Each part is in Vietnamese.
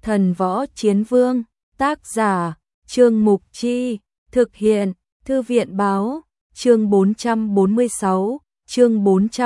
Thần võ chiến vương, tác giả, Trương Mục Chi, thực hiện, Thư viện báo, chương 446, chương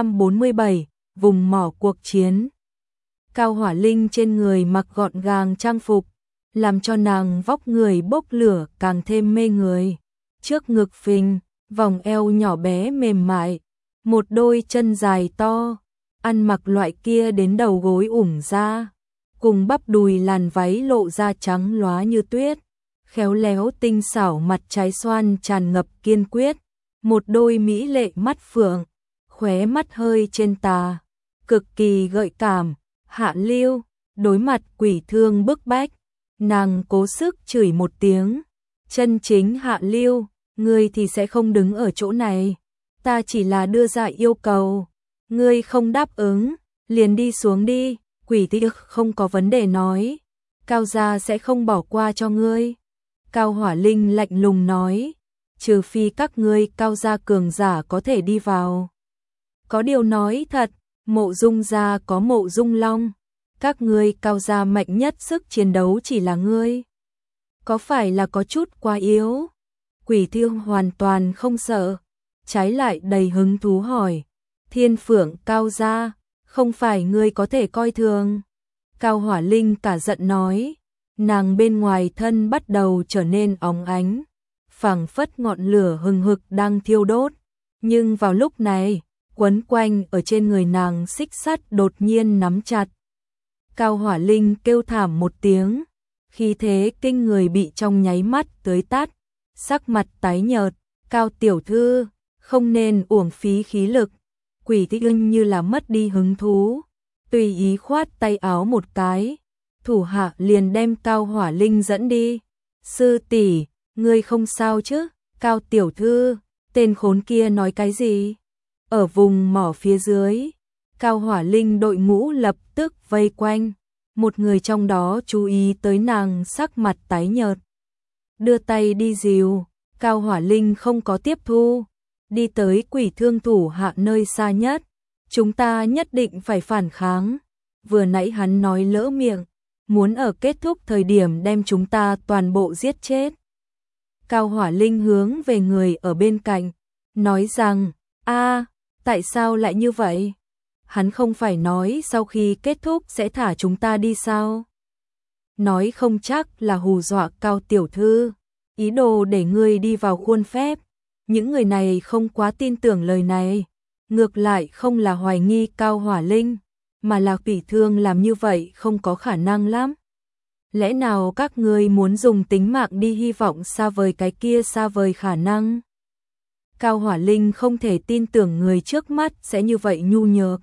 447, vùng mỏ cuộc chiến. Cao Hỏa Linh trên người mặc gọn gàng trang phục, làm cho nàng vóc người bốc lửa càng thêm mê người. Trước ngực phình, vòng eo nhỏ bé mềm mại, một đôi chân dài to, ăn mặc loại kia đến đầu gối ủng ra, cùng bắp đùi làn váy lộ ra trắng lóa như tuyết, khéo léo tinh xảo mặt trái xoan tràn ngập kiên quyết, một đôi mỹ lệ mắt phượng, khóe mắt hơi trên tà, cực kỳ gợi cảm. Hạ Lưu, đối mặt Quỷ Thương bức bách, nàng cố sức chửi một tiếng, chân chính Hạ Lưu, ngươi thì sẽ không đứng ở chỗ này, ta chỉ là đưa ra yêu cầu, ngươi không đáp ứng, liền đi xuống đi. Quỷ Thị không có vấn đề nói, Cao gia sẽ không bỏ qua cho ngươi. Cao Hỏa Linh lạnh lùng nói, trừ phi các ngươi Cao gia cường giả có thể đi vào. Có điều nói thật, Mộ Dung gia có Mộ Dung Long, các ngươi Cao gia mạnh nhất sức chiến đấu chỉ là ngươi. Có phải là có chút quá yếu? Quỷ Thương hoàn toàn không sợ, trái lại đầy hứng thú hỏi, Thiên Phượng Cao gia, không phải ngươi có thể coi thường. Cao Hỏa Linh cả giận nói, nàng bên ngoài thân bắt đầu trở nên óng ánh, phảng phất ngọn lửa hừng hực đang thiêu đốt, nhưng vào lúc này, quấn quanh ở trên người nàng xích sắt đột nhiên nắm chặt. Cao Hỏa Linh kêu thảm một tiếng, khí thế kinh người bị trong nháy mắt tưới tắt, sắc mặt tái nhợt, Cao tiểu thư, không nên uổng phí khí lực. Quỷ Thị Ưng như là mất đi hứng thú, tùy ý khoát tay áo một cái, thủ hạ liền đem Cao Hỏa Linh dẫn đi. Sư tỷ, ngươi không sao chứ? Cao tiểu thư, tên khốn kia nói cái gì? Ở vùng mỏ phía dưới, Cao Hỏa Linh đội ngũ lập tức vây quanh, một người trong đó chú ý tới nàng sắc mặt tái nhợt, đưa tay đi dìu, Cao Hỏa Linh không có tiếp thu, đi tới Quỷ Thương thủ hạ nơi xa nhất, chúng ta nhất định phải phản kháng, vừa nãy hắn nói lỡ miệng, muốn ở kết thúc thời điểm đem chúng ta toàn bộ giết chết. Cao Hỏa Linh hướng về người ở bên cạnh, nói rằng, tại sao lại như vậy? Hắn không phải nói sau khi kết thúc sẽ thả chúng ta đi sao? Nói không chắc là hù dọa Cao tiểu thư, ý đồ để ngươi đi vào khuôn phép. Những người này không quá tin tưởng lời này, ngược lại không là hoài nghi Cao Hỏa Linh, mà là Quỷ Thương làm như vậy không có khả năng lắm. Lẽ nào các ngươi muốn dùng tính mạng đi hy vọng xa vời cái kia xa vời khả năng? Cao Hỏa Linh không thể tin tưởng người trước mắt sẽ như vậy nhu nhược.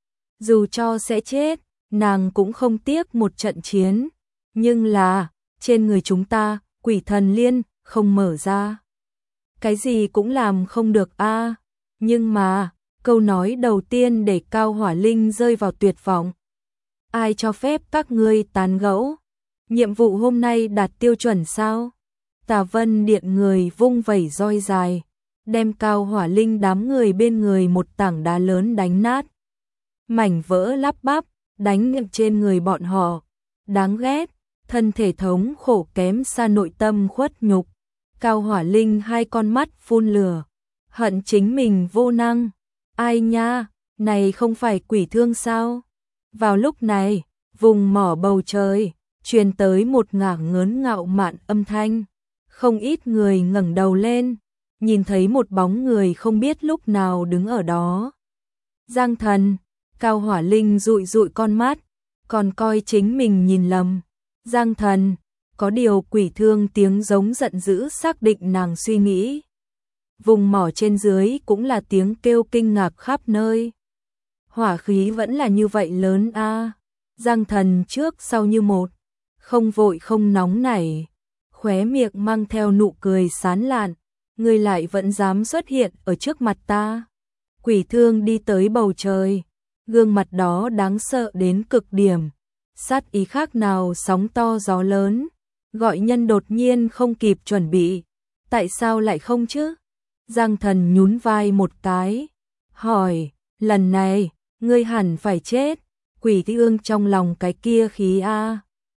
Dù cho sẽ chết, nàng cũng không tiếc một trận chiến. Nhưng là, trên người chúng ta, Quỷ Thần Liên, không mở ra. Cái gì cũng làm không được a. Nhưng mà, câu nói đầu tiên để Cao Hỏa Linh rơi vào tuyệt vọng. Ai cho phép các ngươi tán gẫu? Nhiệm vụ hôm nay đạt tiêu chuẩn sao? Tà Vân Điện người vung vẩy roi dài, đem Cao Hỏa Linh đám người bên người một tảng đá lớn đánh nát. Mảnh vỡ lắp bắp, đánh trên người bọn họ. Đáng ghét, thân thể thống khổ kém xa nội tâm khuất nhục. Cao Hỏa Linh hai con mắt phun lửa, hận chính mình vô năng. Ai nha, này không phải Quỷ Thương sao? Vào lúc này, vùng mỏ bầu trời, truyền tới một ngả ngớn ngạo mạn âm thanh. Không ít người ngẩng đầu lên, nhìn thấy một bóng người không biết lúc nào đứng ở đó. Giang Thần, Cao Hỏa Linh dụi dụi con mắt, còn coi chính mình nhìn lầm. Giang Thần, có điều Quỷ Thương tiếng giống giận dữ xác định nàng suy nghĩ. Vùng mỏ trên dưới cũng là tiếng kêu kinh ngạc khắp nơi. Hỏa khí vẫn là như vậy lớn a. Giang Thần trước sau như một, không vội không nóng nảy, khóe miệng mang theo nụ cười sán lạn, ngươi lại vẫn dám xuất hiện ở trước mặt ta. Quỷ Thương đi tới bầu trời, gương mặt đó đáng sợ đến cực điểm, sát ý khác nào sóng to gió lớn, gọi nhân đột nhiên không kịp chuẩn bị. Tại sao lại không chứ? Giang Thần nhún vai một cái, hỏi, lần này, ngươi hẳn phải chết. Quỷ Thương trong lòng cái kia khí a.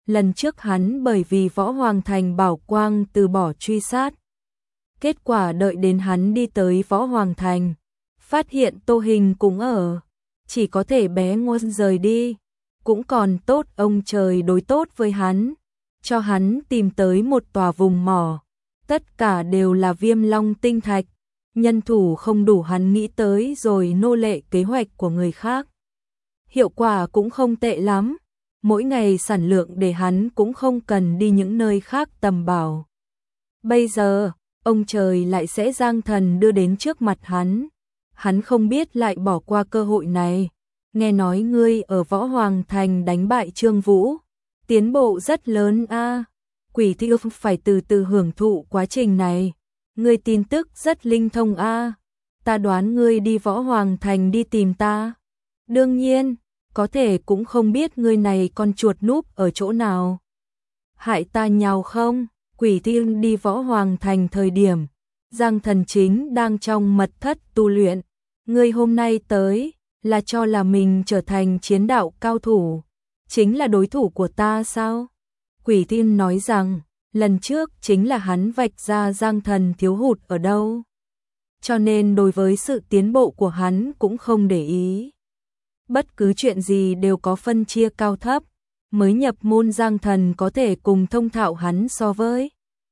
lần trước hắn bởi vì Võ Hoàng Thành bảo quang từ bỏ truy sát. Kết quả đợi đến hắn đi tới Võ Hoàng Thành, phát hiện Tô Hình cũng ở, chỉ có thể bé ngoan rời đi. Cũng còn tốt ông trời đối tốt với hắn, cho hắn tìm tới một tòa vùng mỏ. Tất cả đều là Viêm Long tinh thạch, nhân thủ không đủ hắn nghĩ tới rồi nô lệ kế hoạch của người khác. Hiệu quả cũng không tệ lắm, mỗi ngày sản lượng để hắn cũng không cần đi những nơi khác tầm bảo. Bây giờ, ông trời lại sẽ giang thần đưa đến trước mặt hắn không biết lại bỏ qua cơ hội này. Nghe nói ngươi ở Võ Hoàng Thành đánh bại Trương Vũ, tiến bộ rất lớn a. Quỷ Thi phải từ từ hưởng thụ quá trình này. Ngươi tin tức rất linh thông a. Ta đoán ngươi đi Võ Hoàng Thành đi tìm ta. Đương nhiên, có thể cũng không biết ngươi này con chuột núp ở chỗ nào. Hại ta nhào không? Quỷ Thi đi Võ Hoàng Thành thời điểm, Giang Thần chính đang trong mật thất tu luyện. Ngươi hôm nay tới là cho là mình trở thành chiến đạo cao thủ, chính là đối thủ của ta sao? Quỷ Thiên nói rằng, lần trước chính là hắn vạch ra Giang Thần thiếu hụt ở đâu. Cho nên đối với sự tiến bộ của hắn cũng không để ý. Bất cứ chuyện gì đều có phân chia cao thấp, mới nhập môn Giang Thần có thể cùng thông thạo hắn so với.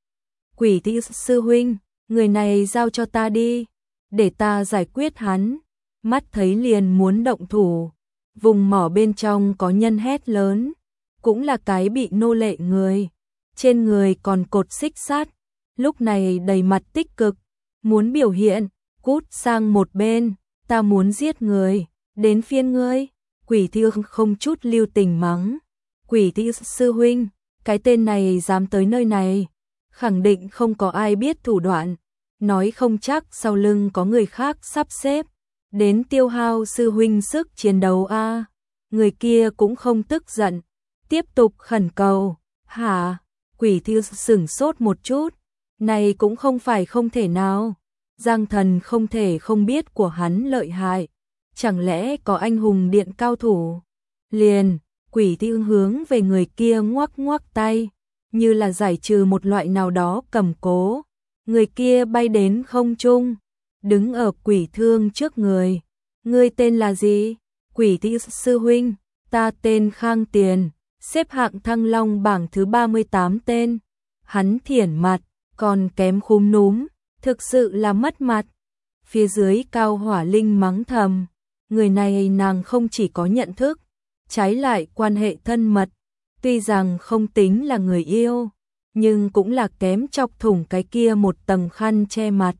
Quỷ Thiên sư huynh, người này giao cho ta đi, để ta giải quyết hắn. Mắt thấy liền muốn động thủ, vùng mỏ bên trong có nhân hét lớn, cũng là cái bị nô lệ người, trên người còn cột xích sắt, lúc này đầy mặt tích cực, muốn biểu hiện, cút sang một bên, ta muốn giết người, đến phiên ngươi. Quỷ Thi không chút lưu tình mắng, Quỷ Thi sư huynh, cái tên này dám tới nơi này, khẳng định không có ai biết thủ đoạn, nói không chắc sau lưng có người khác sắp xếp. Đến tiêu hao sư huynh sức chiến đấu a. Người kia cũng không tức giận, tiếp tục khẩn cầu. Hả? Quỷ Thi sửng sốt một chút, này cũng không phải không thể nào. Giang Thần không thể không biết của hắn lợi hại, chẳng lẽ có anh hùng điện cao thủ? Liền, Quỷ Thi hướng về người kia ngoắc ngoắc tay, như là giải trừ một loại nào đó cầm cố. Người kia bay đến không trung, đứng ở Quỷ Thương trước người. Ngươi tên là gì? Quỷ Thi sư huynh, ta tên Khang Tiền, xếp hạng Thăng Long bảng thứ 38 tên. Hắn thiển mặt, còn kém khúm núm, thực sự là mất mặt. Phía dưới Cao Hỏa Linh mắng thầm, người này nàng không chỉ có nhận thức, trái lại quan hệ thân mật, tuy rằng không tính là người yêu, nhưng cũng là kém chọc thủng cái kia một tầng khăn che mặt.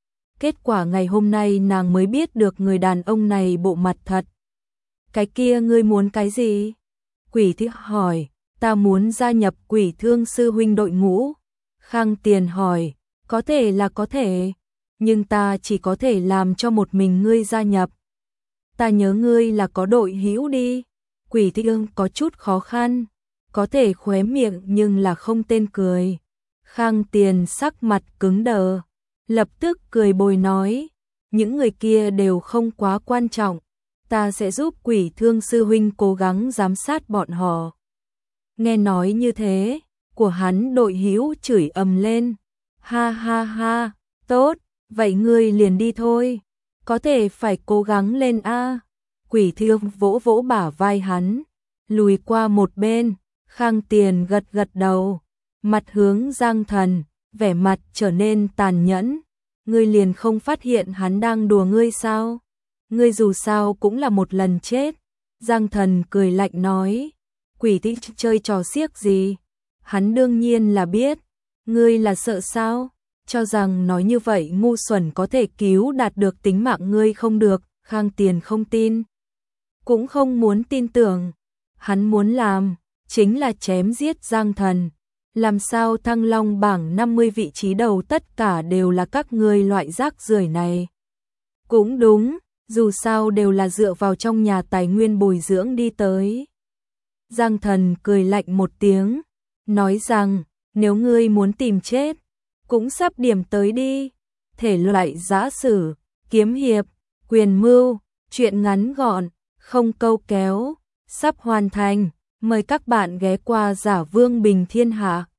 Kết quả ngày hôm nay nàng mới biết được người đàn ông này bộ mặt thật. Cái kia ngươi muốn cái gì? Quỷ Thi hỏi, ta muốn gia nhập Quỷ Thương sư huynh đội ngũ. Khang Tiền hỏi, có thể là có thể, nhưng ta chỉ có thể làm cho một mình ngươi gia nhập. Ta nhớ ngươi là có đội hữu đi. Quỷ Thi có chút khó khăn, có thể khóe miệng nhưng là không tên cười. Khang Tiền sắc mặt cứng đờ, lập tức cười bồi nói, những người kia đều không quá quan trọng, ta sẽ giúp Quỷ Thương sư huynh cố gắng giám sát bọn họ. Nghe nói như thế, của hắn đội hữu chửi ầm lên, ha ha ha, tốt, vậy ngươi liền đi thôi, có thể phải cố gắng lên a. Quỷ Thương vỗ vỗ bả vai hắn, lùi qua một bên. Khang Tiền gật gật đầu, mặt hướng Giang Thần, vẻ mặt trở nên tàn nhẫn. Ngươi liền không phát hiện hắn đang đùa ngươi sao? Ngươi dù sao cũng là một lần chết. Giang Thần cười lạnh nói, Quỷ Thi chơi trò xiếc gì? Hắn đương nhiên là biết. Ngươi là sợ sao? Cho rằng nói như vậy ngu xuẩn có thể cứu đạt được tính mạng ngươi không được. Khang Tiền không tin, cũng không muốn tin tưởng. Hắn muốn làm chính là chém giết Giang Thần. Làm sao Thăng Long bảng 50 vị trí đầu tất cả đều là các ngươi loại rác rưởi này? Cũng đúng, dù sao đều là dựa vào trong nhà tài nguyên bồi dưỡng đi tới. Giang Thần cười lạnh một tiếng, nói rằng, nếu ngươi muốn tìm chết, cũng sắp điểm tới đi. Thể loại giã sử, kiếm hiệp, quyền mưu, truyện ngắn gọn, không câu kéo, sắp hoàn thành. Mời các bạn ghé qua Giả Vương Bình Thiên Hạ.